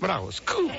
Bravo, scoop.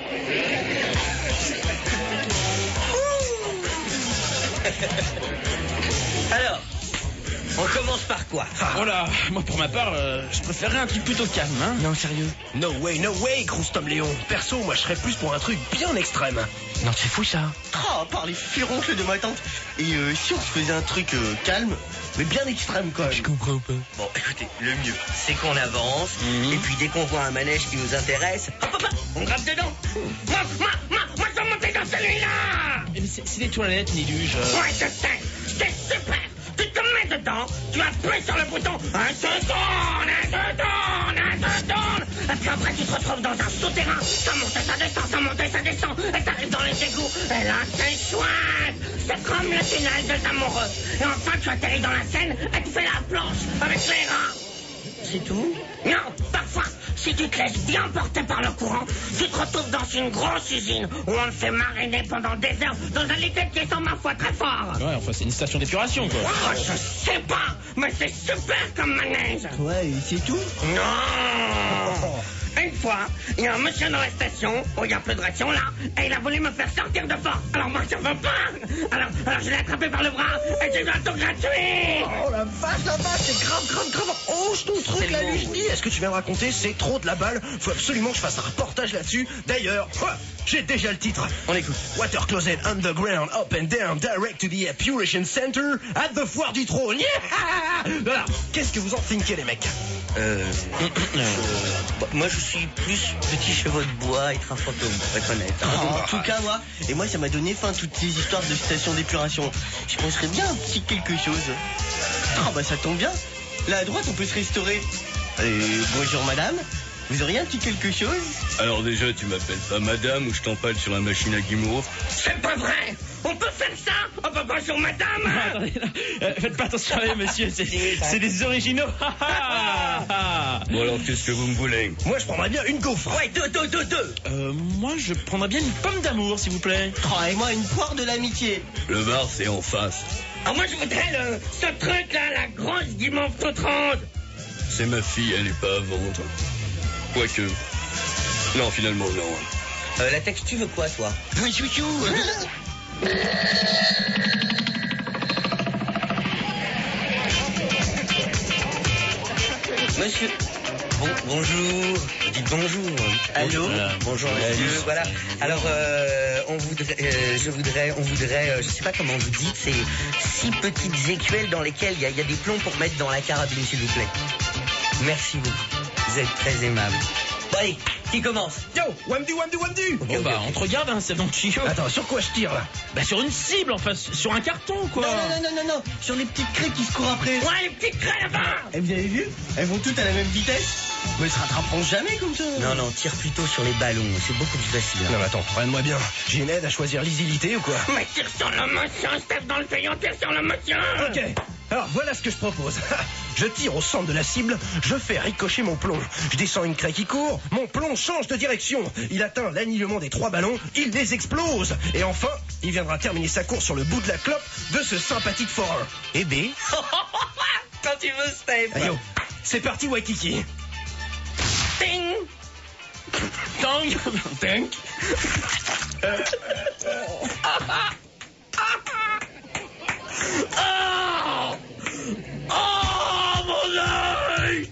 Alors, on commence par quoi? Oh là, moi pour ma part, je préférerais un truc plutôt calme, hein. Non, sérieux? No way, Grosse Tom Léon. Perso, moi je serais plus pour un truc bien extrême. Non, c'est fou ça. Oh, par les furoncles de ma tante. Et si on se faisait un truc calme, mais bien extrême quand même. Je comprends pas. Bon, écoutez, le mieux, c'est qu'on avance, et puis dès qu'on voit un manège qui nous intéresse, hop, on grappe dedans. Moi, je vais monter dans celui-là. Mais c'est des toilettes, Niluge. Ouais, je sais, c'est super. Tu te mets dedans, tu appuies sur le bouton, un se tourne. Et puis après, tu te retrouves dans un souterrain. Ça monte et ça descend, ça monte et ça descend. Et t'arrives dans les égouts. Et là, c'est chouette. C'est comme le tunnel des amoureux. Et enfin, tu atterris dans la Seine et tu fais la planche avec les rats. C'est tout? Non, parfois, si tu te laisses bien porter par le courant, tu te retrouves dans une grosse usine où on te fait mariner pendant des heures dans un liquide qui sent ma foi très fort. Ouais, enfin c'est une station d'épuration, quoi. Oh, je sais pas, mais c'est super comme manège. Ouais, et c'est tout? Non. Une fois, il y a un monsieur dans la station où il y a plus de ration là, et il a voulu me faire sortir de force. Alors moi je veux pas. Alors je l'ai attrapé par le bras et j'ai eu un tour gratuit. Oh la vache, c'est grave. Oh, ton truc là, lui, je dis. Est-ce que tu viens de raconter? C'est trop de la balle. Faut absolument que je fasse un reportage là-dessus. D'ailleurs, j'ai déjà le titre. On écoute. Water Closet Underground, Up and Down, Direct to the Epuration Center, at the Foire du Trône. Alors, qu'est-ce que vous en thinkez, les mecs? Moi je suis plus petit chevaux de bois, être un fantôme, pour être honnête. En tout cas, moi, ça m'a donné fin à toutes ces histoires de station d'épuration. Je penserais bien un petit quelque chose. Ah bah ça tombe bien. Là à droite, on peut se restaurer. Bonjour madame, vous auriez un petit quelque chose? Alors déjà, tu m'appelles pas madame ou je t'empale sur la machine à guimauve? C'est pas vrai. On peut faire ça. Oh bah bonjour madame. Attendez, faites pas attention à eux, monsieur, c'est des originaux. Bon alors, qu'est-ce que vous me voulez? Moi, je prendrais bien une gaufre. Ouais, deux. Moi je prendrais bien une pomme d'amour, s'il vous plaît. Oh, et moi une poire de l'amitié. Le bar, c'est en face. Ah, moi je voudrais ce truc là, la grosse guimauve toute ronde. C'est ma fille, elle est pas à vendre. Quoique... Non, finalement, non. La texte, tu veux quoi, toi? Oui, chouchou. Monsieur. Bonjour. Dites bonjour. Allô? Bonjour, monsieur. Voilà. Alors, on voudrait, je sais pas comment vous dites, c'est 6 petites écuelles dans lesquelles il y a des plombs pour mettre dans la carabine, s'il vous plaît. Merci beaucoup. Vous êtes très aimable. Bon, allez, qui commence? Yo, wamdu. Bon bah, on te regarde, hein, c'est dans le tuyau. Attends, sur quoi je tire là? Bah sur une cible, enfin, sur un carton, quoi. Non. Sur les petites craies qui se courent après. Ouais, les petites craies là-bas. Et vous avez vu? Elles vont toutes à la même vitesse. Mais elles se rattraperont jamais comme ça. Non, tire plutôt sur les ballons, c'est beaucoup plus facile. Non mais attends, regarde-moi bien. J'ai une aide à choisir l'easylité ou quoi? Mais tire sur le monsieur, Steph, dans le crayon, tire sur le monsieur. Ok, alors voilà ce que je propose. Je tire au centre de la cible, je fais ricocher mon plomb. Je descends une craie qui court, mon plomb change de direction. Il atteint l'alignement des 3 ballons, il les explose. Et enfin, il viendra terminer sa course sur le bout de la clope de ce sympathique forain. Et B... Quand tu veux, Steph. Yo, c'est parti Waikiki. Ting. Tang. Tank. Oh, mon œil!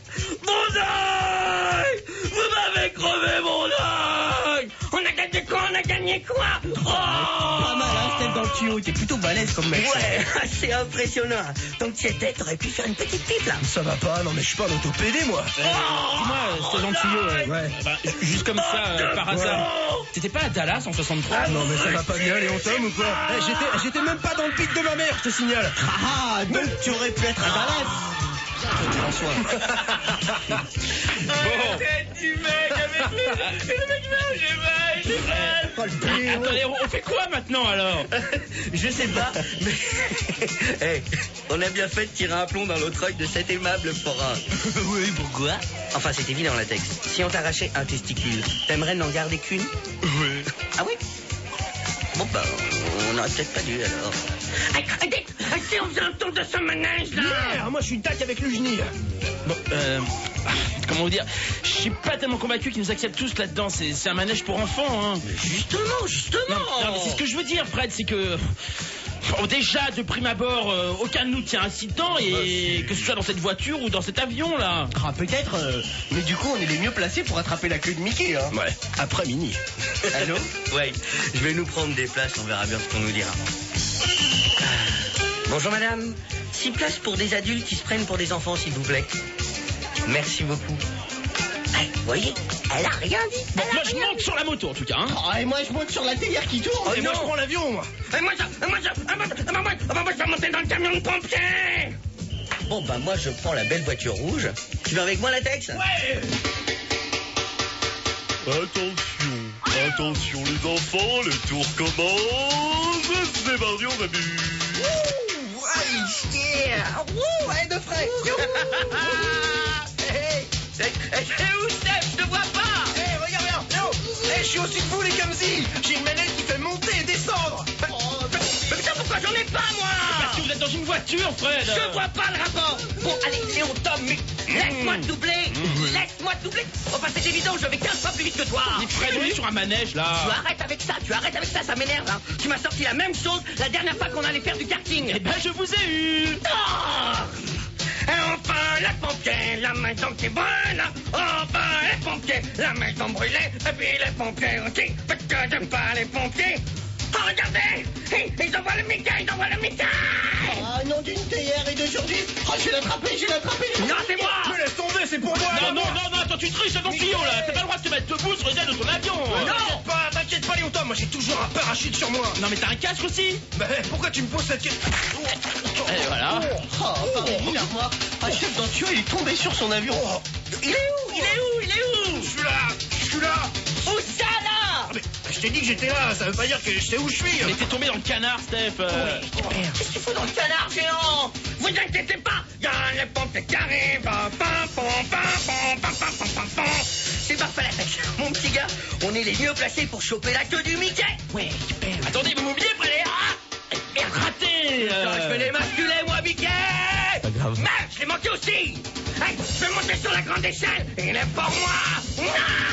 Vous m'avez crevé mon œil! On a gagné quoi? Pas mal, hein, Steph, dans le tuyau. T'es plutôt balèze comme mec. Ouais, c'est impressionnant. Donc tu étais, t'aurais pu faire une petite pipe là. Ça va pas, non mais je suis pas un autopédé moi. Dis-moi, c'était dans le tuyau. Ouais. Bah, juste comme ça, par hasard. T'étais pas à Dallas en 63? Non mais ça va pas bien Léon Tom ou quoi? J'étais même pas dans le pic de ma mère, je te signale. Ah, donc tu aurais pu être à Dallas. Tête du mec avec le mec j'ai mal. Attendez, on fait quoi maintenant alors? Je sais pas, mais hey, on a bien fait de tirer un plomb dans l'autre œil de cet aimable forain. Oui, pourquoi? Enfin, c'est évident la texte. Si on t'arrachait un testicule, t'aimerais n'en garder qu'une? Oui. Ah oui? Bon, bah, on n'aurait peut-être pas dû, alors. Si on faisait un tour de ce manège-là. Moi, je suis tac avec l'Ujni. Bon, comment vous dire, je suis pas tellement convaincu qu'ils nous acceptent tous là-dedans. C'est un manège pour enfants, hein. Justement. Non, mais c'est ce que je veux dire, Fred, c'est que... Bon, déjà, de prime abord, aucun de nous tient assis dedans, et que ce soit dans cette voiture ou dans cet avion, là. Ah, peut-être, mais du coup, on est les mieux placés pour attraper la queue de Mickey, hein. Ouais, après Mini. Allô? Ouais, je vais nous prendre des places, on verra bien ce qu'on nous dira. Bonjour madame, 6 places pour des adultes qui se prennent pour des enfants, s'il vous plaît. Merci beaucoup. Vous voyez, elle a rien dit. Bon, moi, je monte sur la moto, en tout cas, hein. Oh, et moi, je monte sur la théière qui tourne. Et moi, je prends l'avion, moi. Moi, je vais monter dans le camion de pompiers. Bon, bah, moi, je prends la belle voiture rouge. Tu vas avec moi, Latex? Ouais. Attention les enfants, le tour commence. C'est parti, on s'amuse. Ouais, de frais. C'est où, Steph? Je te vois pas. Regarde. Je suis au-dessus de vous, les Kamsi. J'ai une manette qui fait monter et descendre. Mais putain, pourquoi j'en ai pas, moi? Parce que vous êtes dans une voiture, Fred. Je vois pas le rapport. Bon, allez, Léon, Tom, mais laisse-moi te doubler. Laisse-moi te doubler. Oh, bah, c'est évident, je vais 15 fois plus vite que toi. Mais Fred, on est sur un manège, là. Tu arrêtes avec ça, ça m'énerve, hein. Tu m'as sorti la même chose la dernière fois qu'on allait faire du karting. Eh ben, je vous ai eu. Oh, et enfin, les pompiers, la maison qui brûle. Enfin, les pompiers, la maison brûlée. Et puis les pompiers aussi, parce que j'aime pas les pompiers. Oh, regardez, ils envoient le Mickey. Ah, non, d'une théière et d'aujourd'hui. Oh, je vais l'attraper. Non, c'est moi. Me laisse tomber, c'est pour moi. Non, attends, tu triches à ton tuyau, là. T'as pas le droit de te mettre debout sur les ailes de ton avion. T'inquiète pas, Léon Tom, moi j'ai toujours un parachute sur moi. Non, mais t'as un casque aussi. Mais pourquoi tu me poses cette question? Et voilà. Oh, pardon, l'armoire. Ah, chef dans le tuyau, il est tombé sur son avion. Il est où? Je suis là. Où ça, là? Mais je t'ai dit que j'étais là, ça veut pas dire que je sais où je suis. Mais t'es tombé dans le canard, Steph. Qu'est-ce qu'il faut dans le canard géant? Vous inquiétez pas, y a les pompiers qui arrivent. C'est parfait, la tête. Mon petit gars, on est les mieux placés pour choper la queue du Mickey. Ouais, super. Attendez, vous m'oubliez, Fred. Merde, raté. Je vais les masculer, moi, Mickey. Pas grave. Merde, je l'ai manqué aussi. Hey, je vais monter sur la grande échelle. Il est pour moi.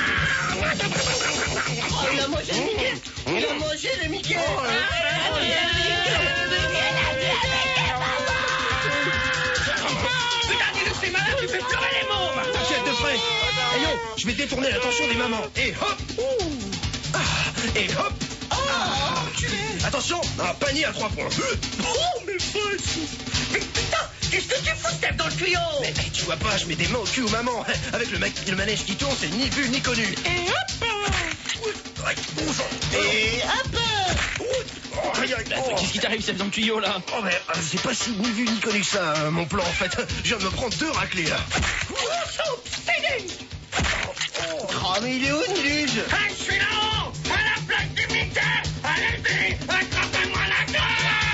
Oh, il a mangé le Mickey. Putain, dis-le, c'est malin, tu fais pleurer les mômes. T'inquiète de frais. Hey yo, je vais détourner l'attention des mamans. Et hop. Et hop. Attention, un panier à 3 points. Oh, mes fesses. Mais putain, qu'est-ce que tu fous, Steph, dans le tuyau? Mais tu vois pas, je mets des mains au cul aux mamans. Avec le manège qui tourne, c'est ni vu ni connu. Et hop. Et hop. Qu'est-ce qui t'arrive, Steph, dans le tuyau, là? Oh mais c'est pas si ni vu ni connu que ça, mon plan en fait. Je viens de me prendre 2 raclés là. Oh, mais il est où, Niluge? Je suis là-haut, à la place du Mickey. Allez-y, attrapez-moi la gueule.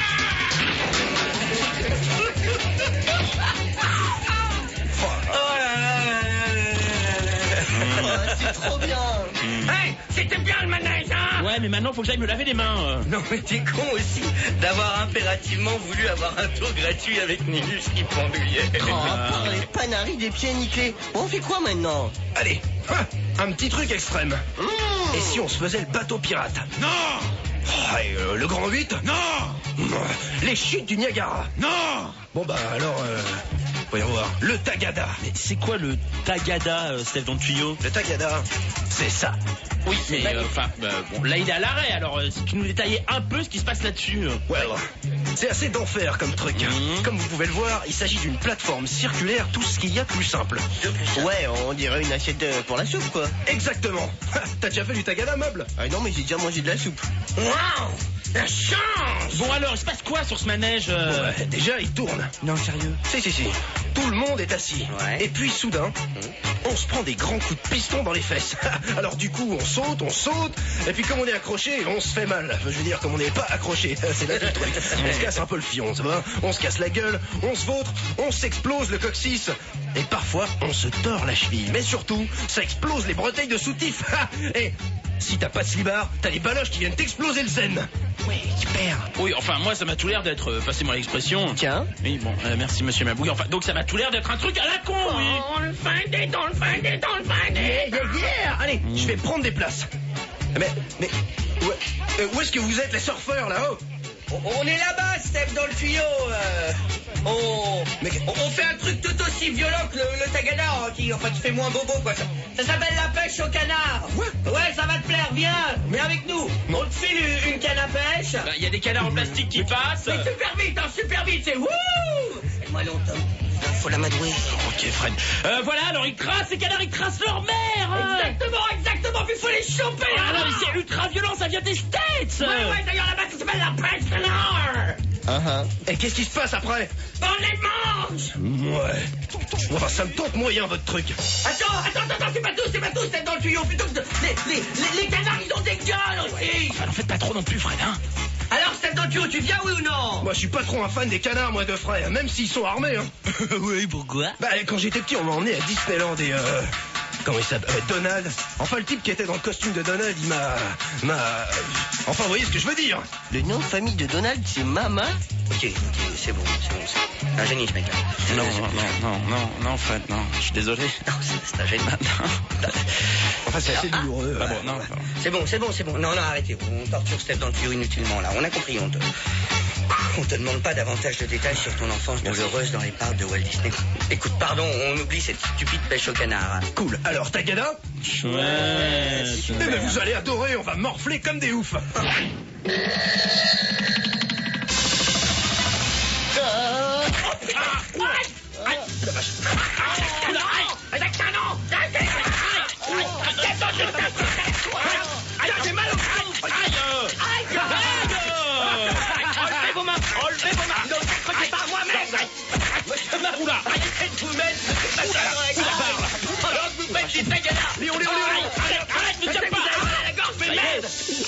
C'est trop bien. Hey, c'était bien le manège, hein? Ouais, mais maintenant, faut que j'aille me laver les mains. Non, mais t'es con aussi d'avoir impérativement voulu avoir un tour gratuit avec Nilus qui pendouillait. Oh, à part les panaris des pieds nickelés. On fait quoi maintenant? Allez, un petit truc extrême. Et si on se faisait le bateau pirate? Non. Le Grand 8? Non. Les chutes du Niagara? Non. Bon bah alors, voyons voir. Le Tagada. Mais c'est quoi le Tagada, Steph, dans le tuyau? Le Tagada, c'est ça. Oui, mais bon, là il est à l'arrêt, alors si tu nous détaillais un peu ce qui se passe là-dessus. Well, c'est assez d'enfer comme truc. Comme vous pouvez le voir, il s'agit d'une plateforme circulaire, tout ce qu'il y a de plus simple. Ouais, on dirait une assiette pour la soupe, quoi. Exactement. T'as déjà fait du Tagada, meuble? Ah non, mais j'ai déjà mangé de la soupe. Waouh, la chance. Bon alors, il se passe quoi sur ce manège? Déjà, il tourne. Non, sérieux? Si. Tout le monde est assis. Ouais. Et puis, soudain, on se prend des grands coups de piston dans les fesses. Alors du coup, on saute. Et puis comme on est accroché, on se fait mal. Je veux dire, comme on n'est pas accroché. C'est là tout le truc. On se casse un peu le fion, ça va? On se casse la gueule, on se vautre, on s'explose le coccyx. Et parfois, on se tord la cheville. Mais surtout, ça explose les bretelles de soutif. Et Si t'as pas de slibard, t'as les baloches qui viennent t'exploser le zen. Oui, super. Oui, enfin, moi, ça m'a tout l'air d'être, passez-moi l'expression. Tiens. Oui, bon, merci, monsieur Mabouille. Enfin, donc, ça m'a tout l'air d'être un truc à la con, oui. On le findait, on le findait, on le findait. Yeah. Allez, je vais prendre des places. Mais, où est-ce que vous êtes, les surfeurs, là-haut? On est là-bas, Steph, dans le tuyau. On fait un truc tout aussi violent que le tagada, hein, qui fait moins bobo, quoi. Ça s'appelle la pêche au canard. Ouais, ça va te plaire, viens avec nous. On te file une canne à pêche. Bah, y a des canards en plastique qui passent. Mais super vite, c'est wouh. Fais-moi longtemps. Faut l'amadouer. Ok, Fred. Voilà, alors ces canards, ils tracent leur mère. Exactement, puis il faut les choper. Ah non, mais c'est ultra violent, ça vient des States. Ouais, d'ailleurs, là-bas, ça s'appelle la pêche canard. Et qu'est-ce qui se passe après? On les mange. Ouais. Enfin, ça me tente moyen, votre truc. Attends, c'est pas tout, c'est dans le tuyau. Plutôt que les canards, ils ont des gueules aussi. Enfin, n'en faites pas trop non plus, Fred, hein. Alors, c'est dans le tuyau, tu viens, oui ou non? Moi, je suis pas trop un fan des canards, moi, de frère, même s'ils sont armés, hein. Oui, pourquoi? Bah, quand j'étais petit, on m'a emmené à Disneyland et comment il s'appelle? Donald. Enfin, le type qui était dans le costume de Donald, il m'a... Enfin, vous voyez ce que je veux dire? Le nom de famille de Donald, c'est Mama? Ok, c'est bon. C'est un génie, ce mec-là. Non, Fred, non, je suis désolé. Non, c'est un génie. Enfin, c'est assez douloureux. Ah bon, non. C'est bon. Non, arrêtez. On torture Steph dans le tuyau inutilement, là. On a compris, on te demande pas davantage de détails sur ton enfance douloureuse dans les parcs de Walt Disney. Écoute, pardon, on oublie cette stupide pêche au canard. Cool. Alors, Tagada? Chouette. Eh ben, vous allez adorer, on va morfler comme des oufs. J'ai mal au crâne. Enlevez vos mains. Ne faites pas moi-même. Monsieur Maroula, arrêtez de vous mettre. Vous faites des tagadas. Arrête, ne tiens pas. La gorge, mais merde.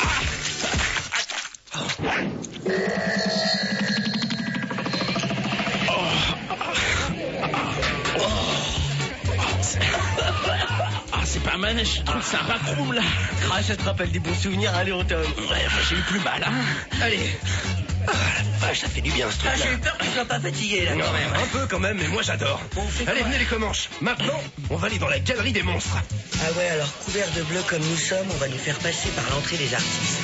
C'est pas un manège, je trouve que c'est un backroom là. Ah, ça te rappelle des bons souvenirs, allez, on t'aime. Ouais, moi j'ai eu plus mal, hein. Allez. Ah, la vache, ça fait du bien, ce truc-là. J'ai eu peur que tu sois pas fatigué, là, quand même. Un peu quand même, mais moi j'adore. Allez, venez les comanches. Maintenant, on va aller dans la galerie des monstres. Ah ouais, alors couvert de bleu comme nous sommes, on va nous faire passer par l'entrée des artistes.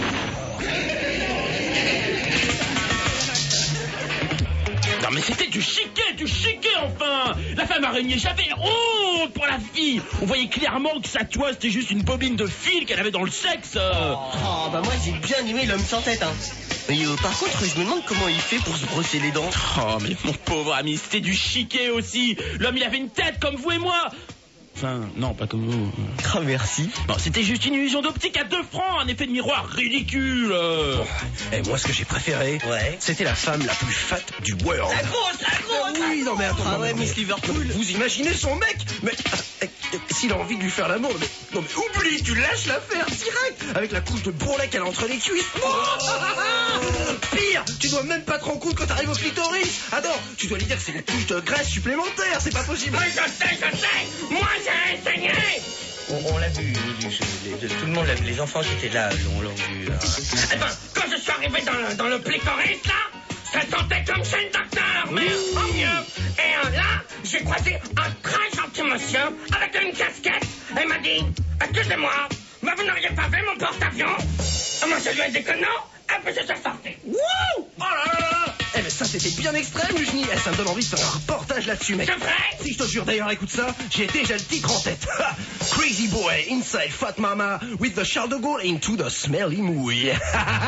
Non mais c'était du chiquet enfin. La femme araignée, j'avais honte pour la fille. On voyait clairement que sa toile c'était juste une bobine de fil qu'elle avait dans le sexe. Oh, bah moi j'ai bien aimé l'homme sans tête, hein. Mais par contre, je me demande comment il fait pour se brosser les dents. Oh mais mon pauvre ami, c'était du chiquet aussi. L'homme il avait une tête comme vous et moi. Enfin, non, pas comme vous. Oh, merci. Bon, c'était juste une illusion d'optique à 2 francs, un effet de miroir ridicule. Et moi, ce que j'ai préféré, c'était la femme la plus fat du world. La grosse. Oui, non mais attends. Ah ouais, Miss Liverpool. Vous imaginez son mec? Mais s'il a envie de lui faire l'amour, mais oublie, tu lâches l'affaire direct avec la couche de bourrelet qu'elle a entre les cuisses. Pire, tu dois même pas te rendre compte quand t'arrives au clitoris. Attends, tu dois lui dire que c'est une couche de graisse supplémentaire, c'est pas possible. Oui, je sais. Moi, j'ai enseigné. On l'a vu, tout le monde l'a vu, les enfants qui étaient là l'ont vu. Eh ben, quand je suis arrivé dans le clitoris, là, ça sentait comme chez le docteur, mais en mieux. Et là, j'ai croisé un très gentil monsieur avec une casquette. Et il m'a dit, excusez-moi, mais vous n'auriez pas vu mon porte-avions? Moi, je lui ai dit que non, et puis je suis sorti. Wouh! Oh là là là! Eh mais ça c'était bien extrême, Eugénie. Ça me donne envie de faire un reportage là-dessus, mec. C'est vrai? Si je te jure, d'ailleurs, écoute ça, j'ai déjà le titre en tête. Crazy boy inside Fat Mama with the Charles de Gaulle into the smelly mouille. Yeah!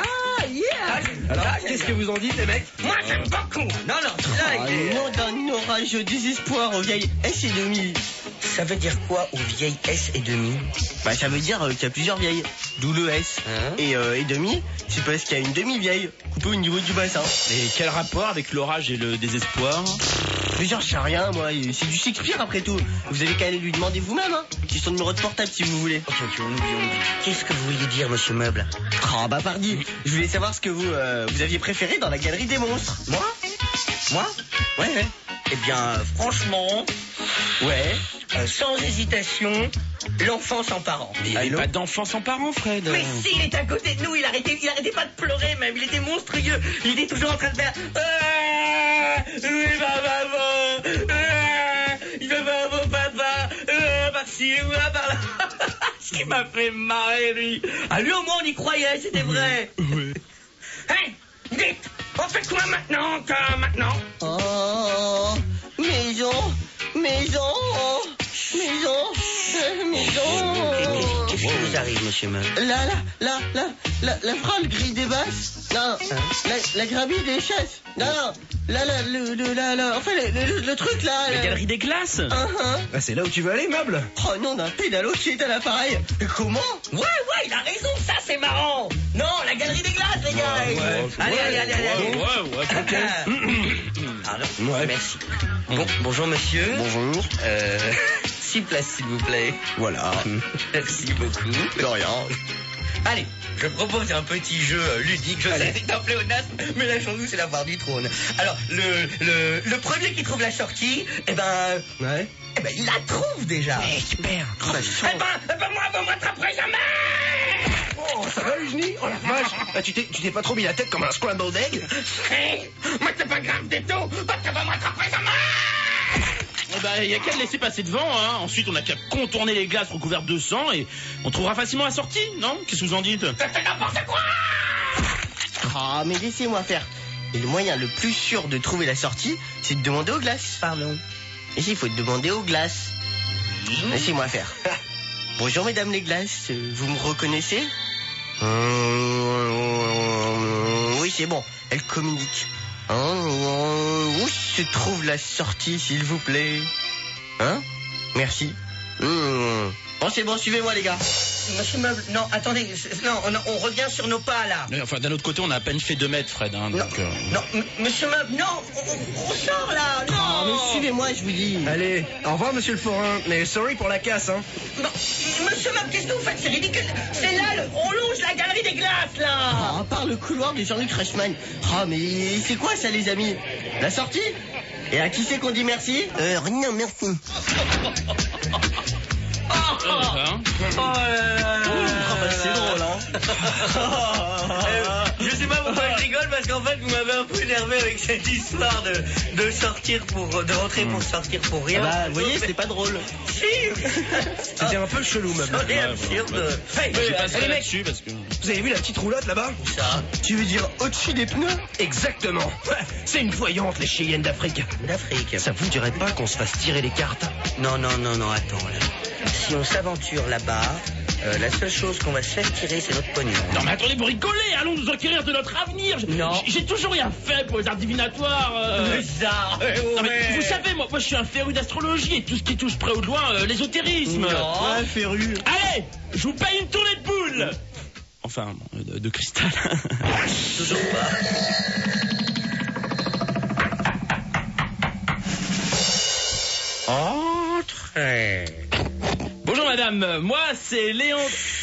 Alors, qu'est-ce que vous en dites, les mecs? Moi, j'aime beaucoup. Non, là, il est... Non d'un orage désespoir aux vieilles S et demi. Ça veut dire quoi aux vieilles S et demi? Bah ça veut dire qu'il y a plusieurs vieilles. D'où le S. Et demi, c'est parce qu'il y a une demi-vieille coupée au niveau du bassin. Et quel rapport avec l'orage et le désespoir? Plusieurs, je sais rien, moi. C'est du Shakespeare après tout. Vous avez qu'à aller lui demander vous-même, hein. J'ai son numéro de portable si vous voulez. Ok, on oublie. Qu'est-ce que vous vouliez dire, monsieur Meuble? Oh bah pardi. Je voulais savoir ce que vous aviez préféré dans la galerie des monstres. Moi? Ouais. Eh bien, franchement, Ouais. sans hésitation, l'enfant sans parents. Mais il n'y avait pas d'enfant sans parents, Fred. Mais si, il était à côté de nous, il arrêtait pas de pleurer même, il était monstrueux. Il était toujours en train de faire oui, maman, il veut voir mon papa, par-ci, par là. Ce qui m'a fait marrer, lui. À lui, au moins, on y croyait, c'était vrai. Oui. Hey, dites, on fait quoi maintenant, Oh, maison. Qu'est-ce qui vous arrive, monsieur Meub? La frôle grille des basses. Non, la graville des chaises. Non, le truc là. La galerie des glaces. Ah, c'est là où tu veux aller, Meuble? Oh non, d'un pédalo qui est à l'appareil. Comment? Ouais, il a raison, ça c'est marrant. Non, la galerie des glaces, les gars. Allez. Pardon. Ouais. Merci. Bonjour, monsieur. Bonjour. 6 places, s'il vous plaît. Voilà. Merci beaucoup. De rien. Allez, je propose un petit jeu ludique. Je sais, c'est un pléonasme, mais la chance, c'est la voir du trône. Alors, le premier qui trouve la sortie, Ouais. il la trouve déjà. Super. moi, m'attraperai jamais. Oh, ça va, Eugénie? Oh la vache. Ah, tu t'es pas trop mis la tête comme un scrambled egg? Hey, mais c'est pas grave du tout, parce que vous m'attraperez jamais. Il n'y a qu'à le laisser passer devant, hein. Ensuite, on n'a qu'à contourner les glaces recouvertes de sang et on trouvera facilement la sortie, non? Qu'est-ce que vous en dites? C'est n'importe quoi. Ah, mais laissez-moi faire. Et le moyen le plus sûr de trouver la sortie, c'est de demander aux glaces. Pardon. Et il faut demander aux glaces. Laissez-moi faire. Bonjour, mesdames les glaces. Vous me reconnaissez? Oui, c'est bon. Elle communique. Où se trouve la sortie, s'il vous plaît? Hein? Merci. Bon, c'est bon, suivez-moi, les gars. Monsieur Meuble, non, attendez, on revient sur nos pas, là. Mais enfin, d'un autre côté, on a à peine fait 2 mètres, Fred, hein, donc... Non, monsieur Meuble, non, on sort, là, non. Oh, mais suivez-moi, je vous dis. Allez, au revoir, monsieur le forain. Mais sorry pour la casse, hein. Non, monsieur Meuble, qu'est-ce que vous faites? C'est ridicule. C'est là, on longe la galerie des glaces, là. Ah, par le couloir de Jean-Luc Reichmann. Ah, mais c'est quoi ça, les amis? La sortie? Et à qui c'est qu'on dit merci? Rien, merci. C'est drôle, hein. Je sais pas pourquoi je rigole, parce qu'en fait, vous m'avez un peu énervé avec cette histoire de rentrer pour sortir pour rien. Bah, vous voyez, c'est pas drôle. Si. C'était un peu chelou, Meuble. C'est absurde. Hey, Je passerai les mecs, là-dessus parce que... Vous avez vu la petite roulotte là-bas? ça, Tu veux dire au-dessus des pneus? Exactement. C'est une voyante, les Cheyennes d'Afrique. d'Afrique. Ça vous dirait pas qu'on se fasse tirer les cartes? Non, attends, là. Si on s'aventure là-bas, la seule chose qu'on va se faire tirer, c'est notre pognon. Non mais attendez, vous rigolez, allons nous enquérir de notre avenir. Non. J'ai toujours rien fait pour les arts divinatoires. Bizarre. Non, mais vous savez, moi je suis un féru d'astrologie et tout ce qui touche près ou de loin, l'ésotérisme. Non. Ouais, féru. Allez, je vous paye une tournée de boules. Enfin, de cristal. Toujours pas. Entrez. Bonjour madame, moi c'est Léon...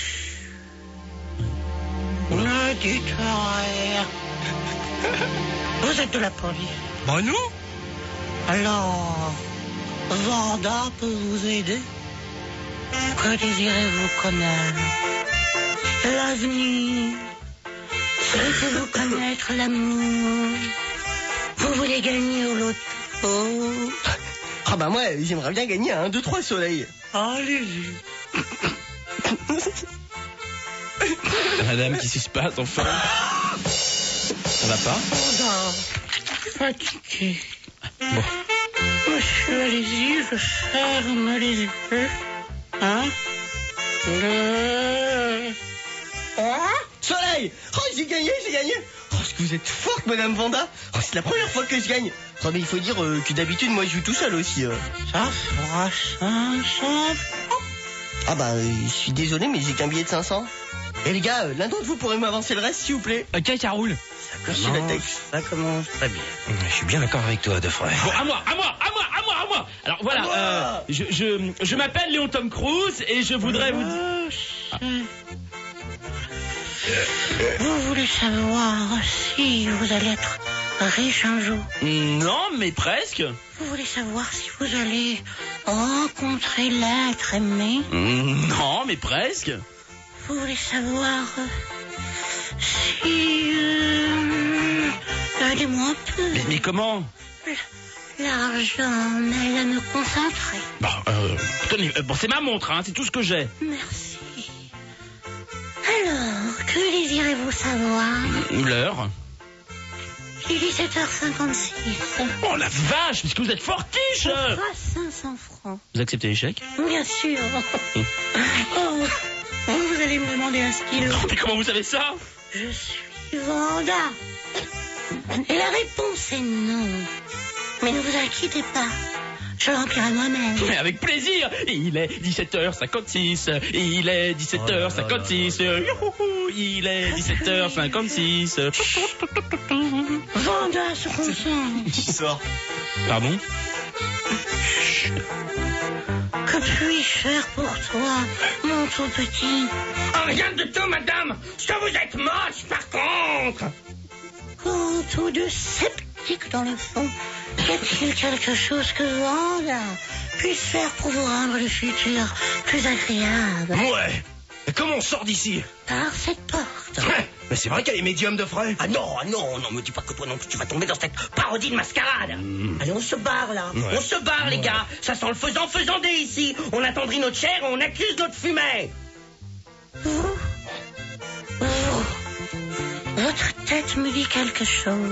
Ne dites rien. Vous êtes de la police. Bah non. Alors, Vanda peut vous aider? Que désirez-vous connaître? L'avenir. Souhaitez-vous connaître l'amour? Vous voulez gagner au loto? Ah bah moi, j'aimerais bien gagner un 2-3 soleils. Allez-y. Madame, qu'est-ce qui se passe enfin? Ça va pas? Fatigué. Bon. Monsieur, allez-y, je ferme les yeux. Hein? Soleil! Oh, j'ai gagné! Oh, est-ce que vous êtes forte, Madame Vanda? Oh, c'est la première fois que je gagne. Oh, mais il faut dire que d'habitude, moi, je joue tout seul aussi. Ça fera 500. Ah bah, je suis désolé, mais j'ai qu'un billet de 500. Et les gars, l'un d'entre vous pourrait m'avancer le reste, s'il vous plaît? Ok, ça roule. Ça commence très bien. Je suis bien d'accord avec toi, deux frères. Bon, à moi. Alors voilà, je m'appelle Léon Tom Cruise et je voudrais vous dire... Vous voulez savoir si vous allez être riche un jour? Non, mais presque. Vous voulez savoir si vous allez rencontrer l'être aimé. Non, mais presque. Vous voulez savoir si... aidez-moi un peu. Mais comment? L'argent m'aide à me concentrer. Tenez, c'est ma montre, hein, c'est tout ce que j'ai. Merci. Alors, que désirez-vous savoir? L'heure? Il est 17h56. Oh la vache, parce que vous êtes fortiche. Ça fera 500 francs. Vous acceptez l'échec? Bien sûr. Oh, vous allez me demander un stylo. Mais comment vous savez ça? Je suis Vanda. Et la réponse est non. Mais ne vous inquiétez pas. Je l'emplirai moi-même. Mais avec plaisir. Il est 17h56. Il est 17h56. Youhou, il est 17h56. Vanda se concentre. Qui sort? Pardon? Que puis-je faire pour toi, mon tout petit? Oh, rien de tout, madame. Ça, vous êtes moche, par contre. Oh, tout de sceptique dans le fond. Y a-t-il quelque chose que Vanda puisse faire pour vous rendre le futur plus agréable? Ouais. Et comment on sort d'ici? Par cette porte. Mais c'est vrai qu'elle est médium de frais. Ah non, me dis pas que toi non plus tu vas tomber dans cette parodie de mascarade. Allez, on se barre là. Ouais. On se barre, les gars. Ça sent le faisandé ici. On attendrit notre chair et on accuse notre fumée. Votre tête me dit quelque chose.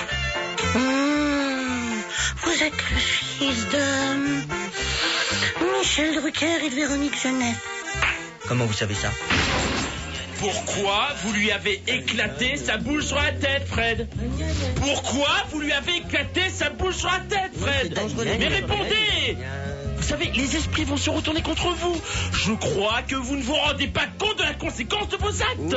Vous êtes le fils de Michel Drucker et de Véronique Jeunesse. Comment vous savez ça? Pourquoi vous lui avez éclaté sa boule sur la tête, Fred? Pourquoi vous lui avez éclaté sa boule sur la tête, Fred? Mais répondez! Vous savez, les esprits vont se retourner contre vous. Je crois que vous ne vous rendez pas compte de la conséquence de vos actes.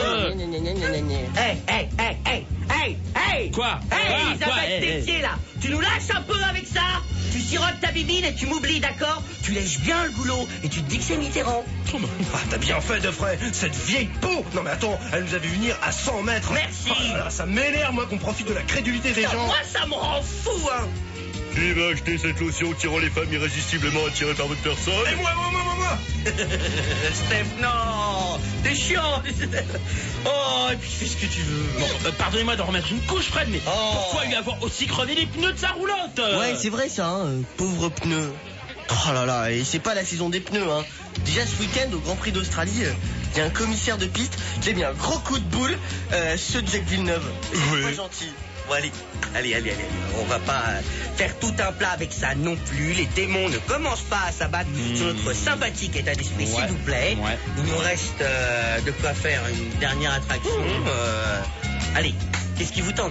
Hey! Quoi? Hey, Quoi? Elisabeth Tessier, là. Tu nous lâches un peu avec ça? Tu sirotes ta bibine et tu m'oublies, d'accord? Tu lèches bien le goulot et tu te dis que c'est Mitterrand. Ah, t'as bien fait, de frais. Cette vieille peau. Non, mais attends, elle nous a vu venir à 100 mètres. Merci. Oh là là, ça m'énerve, moi, qu'on profite de la crédulité des gens. Moi, ça me rend fou, hein. Qui va acheter cette lotion qui rend les femmes irrésistiblement attirées par votre personne? Et moi. Steph, non. T'es chiant. Oh, et puis fais ce que tu veux. Bon, pardonnez-moi de remettre une couche, Fred, mais pourquoi lui avoir aussi crevé les pneus de sa roulotte? Ouais, c'est vrai ça, hein, pauvre pneu. Oh là là, et c'est pas la saison des pneus, hein. Déjà ce week-end au Grand Prix d'Australie, il y a un commissaire de piste qui a mis un gros coup de boule sur Jack Villeneuve. C'est pas gentil. Bon, allez. On va pas faire tout un plat avec ça non plus. Les démons ne commencent pas à s'abattre sur notre sympathique état d'esprit, s'il vous plaît. Ouais. Il nous reste de quoi faire une dernière attraction. Allez, qu'est-ce qui vous tente?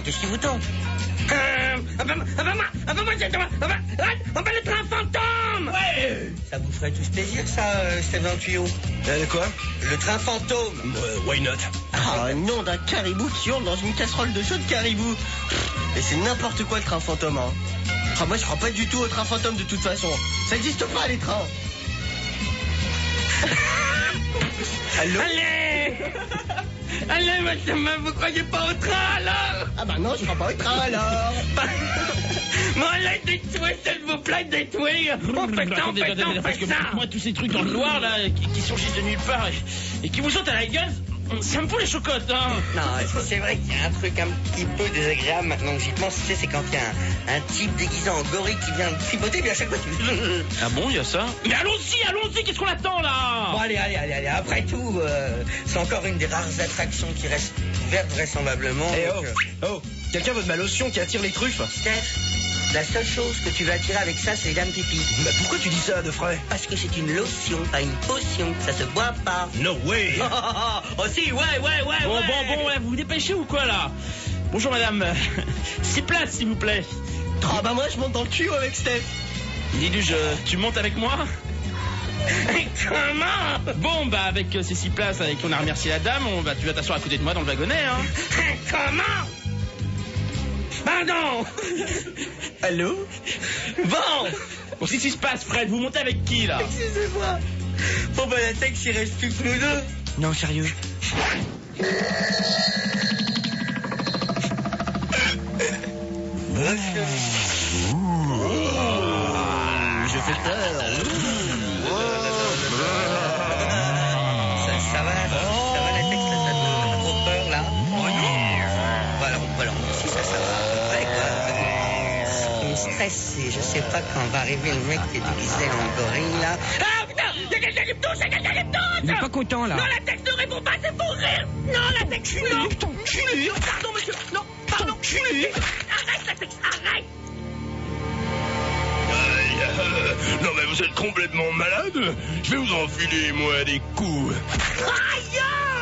Le train fantôme. Ouais. Ça vous ferait tous plaisir, ça, Steph dans le tuyau? Quoi? Le train fantôme. Why not? Ah, nom d'un caribou qui hurle dans une casserole de chaud de caribou. Et c'est n'importe quoi le train fantôme, hein. Ah, moi je crois pas du tout au train fantôme de toute façon. Ça existe pas les trains. Allô? Allez, monsieur, vous croyez pas au train, alors? Ah bah non, je crois pas au train alors. Bon, allez, détruisez, s'il vous plaît, détruisez. On fait Parce que ça. moi, tous ces trucs dans le noir, là, qui surgissent de nulle part et qui vous sautent à la gueule, ça me fout les chocottes, hein. Non, c'est vrai qu'il y a un truc un petit peu désagréable maintenant que j'y pense, tu sais, c'est quand il y a un type déguisé en gorille qui vient me tripoter, puis à chaque fois tu... Ah bon, il y a ça? Mais allons-y, qu'est-ce qu'on attend, là? Bon, allez, après tout, c'est encore une des rares attractions qui reste ouverte vraisemblablement. Eh donc, oh, quelqu'un veut de ma lotion qui attire les truffes? Steph, la seule chose que tu vas attirer avec ça, c'est les dames pipi. Bah pourquoi tu dis ça, de frais? Parce que c'est une lotion, pas une potion, ça se boit pas. No way! Oh si, ouais. Bon, vous vous dépêchez ou quoi, là? Bonjour, madame. 6 places, s'il vous plaît. Ah bah moi je monte dans le tuyau avec Steph. Dis-lui, tu montes avec moi? Comment? Bon, bah, avec ces 6 places avec qui on a remercié la dame, tu vas t'asseoir à côté de moi dans le wagonnet, hein. Comment? Pardon. Allô? Bon, qu'est-ce qui se passe, Fred? Vous montez avec qui, là? Excusez-moi. Bon, bah, la texte, il reste plus que nous deux. Non, sérieux. cette heure. Ça va la texte, là, t'as pas trop peur, là? Voilà, si ça va. Ouais, quoi. Ce qui me stresse, c'est, je sais pas quand va arriver le mec qui est déguisé en gorille, là. Ah, putain, il y a quelqu'un qui me touche, Il est pas content, là. Non, la texte ne répond pas, c'est pour rire. Non, la texte, non. Putain, culé. Pardon, monsieur. Non, pardon, culé. Arrête, la texte, arrête. Non mais vous êtes complètement malade. Je vais vous enfiler, moi, des coups. Aïe!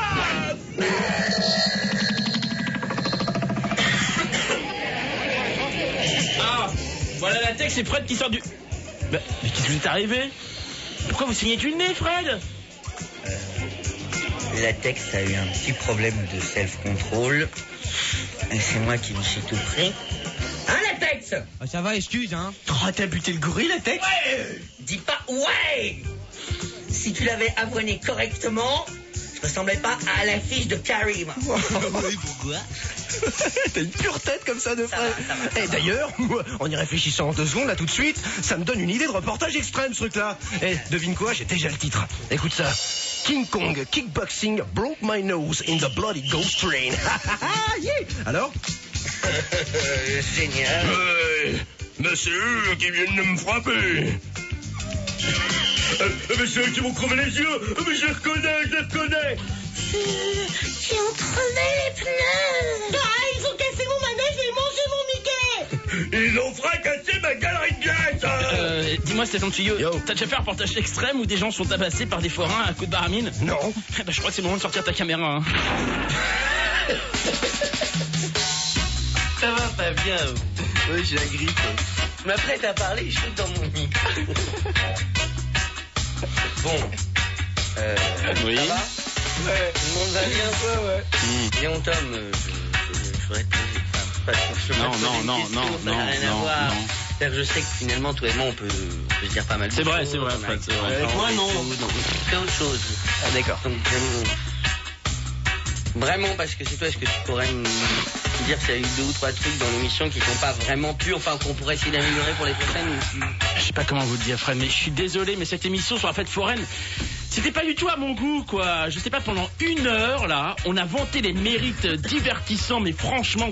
Ah, voilà la texte, c'est Fred qui sort du... Mais qu'est-ce qui vous est arrivé? Pourquoi vous saignez du nez, Fred? La texte a eu un petit problème de self-control. Et c'est moi qui me suis tout pris. Hein, la texte? Ah, ça va, excuse, hein. Oh, t'as buté le gorille, la texte? Ouais! Dis pas ouais! Si tu l'avais avoiné correctement, je ressemblais pas à l'affiche de Carrie, moi. Pourquoi? T'as une pure tête comme ça de frère. Ça va. Et d'ailleurs, en y réfléchissant en 2 secondes, là tout de suite, ça me donne une idée de reportage extrême, ce truc-là. Et devine quoi, j'ai déjà le titre. Écoute ça. King Kong Kickboxing broke my nose in the bloody ghost train. Yeah. Alors? Génial. Mais c'est eux qui viennent de me frapper. Mais c'est eux qui m'ont crevé les yeux. Mais je les reconnais. Qui ont crevé les pneus. Ah, ils ont cassé mon manège et mangé mon Mickey. Ils ont fracassé ma galerie de glace. Dis-moi, Stéphane Tuyau, t'as déjà fait un reportage extrême où des gens sont tabassés par des forains à coups de baramine? Non. Bah, je crois que c'est le moment de sortir ta caméra. Hein. Ça va pas bien. Ouais, j'ai la grippe. Je m'apprête à parler, je suis dans mon micro. Bon. Oui. Ça va? Ouais. Tout le monde va bien? Ouais. Léon Tom, je voudrais te poser... Enfin, pas ça n'a rien à voir. C'est-à-dire que je sais que finalement, toi et moi, on peut se dire pas mal de choses. C'est vrai, Fred, c'est vrai. Moi, non. Donc, c'est autre chose. Ah, d'accord. Donc, vraiment, parce que c'est toi, est-ce que tu pourrais me dire s'il y a eu 2 ou 3 trucs dans l'émission qui sont pas vraiment purs, enfin, qu'on pourrait essayer d'améliorer pour les prochaines? Je sais pas comment vous le dire, Fred, mais je suis désolé, mais cette émission sur la fête foraine, c'était pas du tout à mon goût, quoi. Je sais pas, pendant 1 heure, là, on a vanté les mérites divertissants, mais franchement,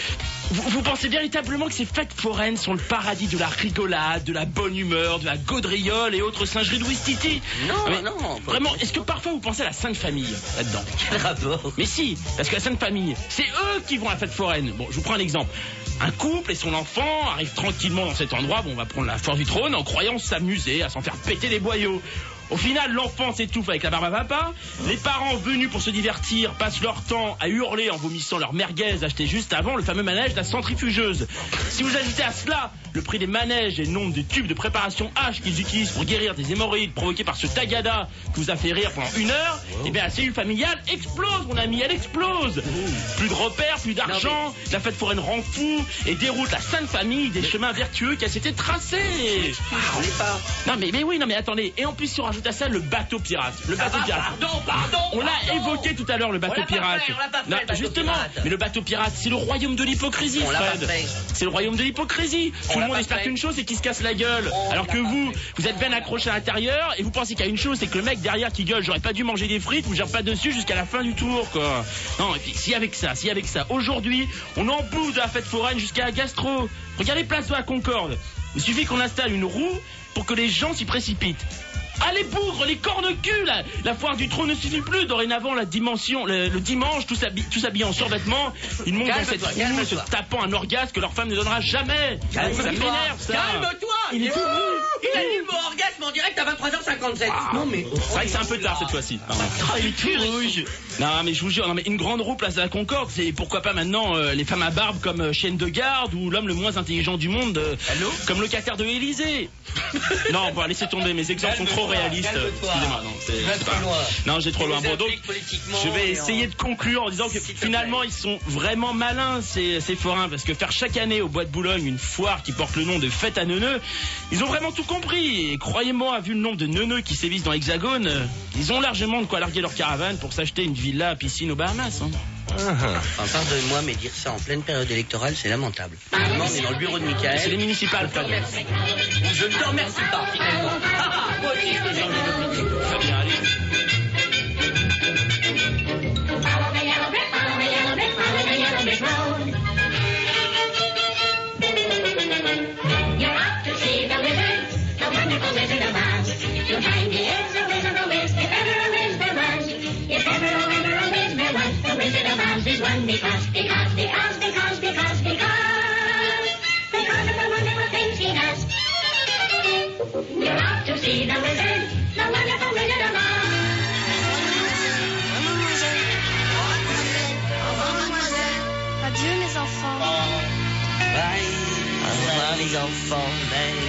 vous pensez véritablement que ces fêtes foraines sont le paradis de la rigolade, de la bonne humeur, de la gaudriole et autres singeries de Ouistiti? Non. Vraiment, est-ce que parfois vous pensez à la Sainte Famille là-dedans? Quel rapport? Mais si, parce que la Sainte Famille, c'est eux qui vont à la fête foraine. Bon, je vous prends un exemple. Un couple et son enfant arrivent tranquillement dans cet endroit, bon, on va prendre la force du trône, en croyant s'amuser, à s'en faire péter les boyaux. Au final, l'enfant s'étouffe avec la barbe à papa. Les parents venus pour se divertir passent leur temps à hurler en vomissant leur merguez acheté juste avant, le fameux manège de la centrifugeuse. Si vous ajoutez à cela le prix des manèges et le nombre de tubes de préparation H qu'ils utilisent pour guérir des hémorroïdes provoquées par ce tagada qui vous a fait rire pendant 1 heure, eh bien la cellule familiale explose, mon ami, elle explose. Plus de repères, plus d'argent, la fête foraine rend fou et déroute la sainte famille des chemins vertueux qu'elle s'était tracés. Non mais attendez, et en plus si on rajoute à ça le bateau pirate. Le bateau pirate. Pardon. On l'a évoqué tout à l'heure, le bateau pirate. On l'a pas fait, le bateau justement, pirate. mais le bateau pirate, c'est le royaume de l'hypocrisie, On l'a Fred. pas fait. C'est le royaume de l'hypocrisie. Tout le l'a monde pas espère fait. qu'une chose, c'est qu'il se casse la gueule. Alors que vous êtes bien accroché à l'intérieur et vous pensez qu'il y a une chose, c'est que le mec derrière qui gueule, j'aurais pas dû manger des frites, vous gère pas dessus jusqu'à la fin du tour, quoi. Non, et puis si avec ça, aujourd'hui, on embout de la fête foraine jusqu'à la gastro. Regardez Place de la Concorde. Il suffit qu'on installe une roue pour que les gens s'y précipitent. Ah, les bougres, les cornes-culs, la foire du trône ne suffit plus. Dorénavant, le dimanche, tous habillés en survêtements, ils montent dans cette roue, se tapant un orgasme que leur femme ne donnera jamais. Ça m'énerve, ça. Calme-toi. Il est tout Il a dit le mot orgasme en direct à 23h57. Non, mais c'est vrai que c'est un peu tard cette fois-ci. Il est tout rouge. Non, mais je vous jure, une grande roue place de la Concorde, c'est pourquoi pas maintenant les femmes à barbe comme chienne de garde ou l'homme le moins intelligent du monde, comme locataire de l'Élysée. Non, bon, laissez tomber, mes exemples sont trop réalistes. Excusez-moi, non, j'ai trop loin. Bon, donc, je vais essayer de conclure en disant que finalement, ils sont vraiment malins, ces forains, parce que faire chaque année au Bois de Boulogne une foire qui porte le nom de fête à neuneux, ils ont vraiment tout compris. Et croyez-moi, vu le nombre de neuneux qui sévissent dans l'Hexagone, ils ont largement de quoi larguer leur caravane pour s'acheter une villa à piscine aux Bahamas. Hein. Enfin, pardonne-moi, mais dire ça en pleine période électorale, c'est lamentable. Finalement, on est dans le bureau de Michael. C'est les municipales, Je te remercie. Je ne te remercie pas, finalement. Moi aussi, je peux changer d'opinion. Très bien, allez. Follow the yellow brick road. You're out to see the wizard, the wonderful Wizard of Oz. To find he is a wizard, a whiz, if ever a whiz there was. If ever a whiz there was, the Wizard of Oz is one because of the wonderful things he does. You're out to see the wizard, the wonderful Wizard of Oz. Adieu mes enfants. Bye. Au revoir, les enfants. Bye.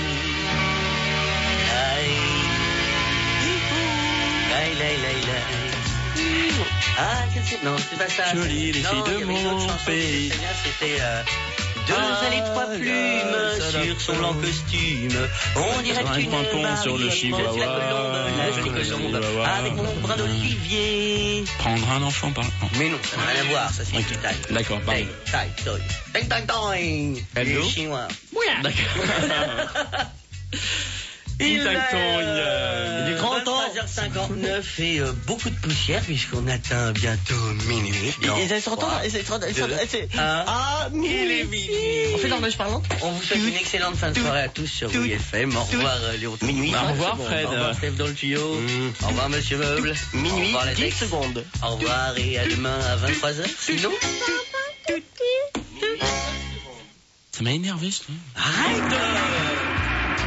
Bye. Bye. Ah, qu'est-ce que... Non, c'est pas ça. Jolie, les filles de mon pays. C'était... Deux allées, trois plumes sur son blanc costume. On dirait une pont sur le chihuahua. La jolie colombe, avec mon bras d'olivier. Prendre un enfant par... Mais non, ça n'a rien à voir, ça c'est une taille. D'accord, pardon. Taille. Hello. Les Chinois. D'accord. Il est du grand temps. 23h59 et beaucoup de poussière puisqu'on atteint bientôt minuit. Il est 30 ans, il est 30 ans. Il est minuit. On fait l'horloge parlante. On vous souhaite une excellente fin de soirée à tous sur WFM. Au revoir Léo. Minuit. Au revoir Fred. Au revoir Steph dans le tuyau. Au revoir Monsieur Meuble. Minuit, Au revoir la 10 Dex. secondes. Au revoir et à demain à 23h. Sinon, Ça m'a énervé, je trouve. arrête.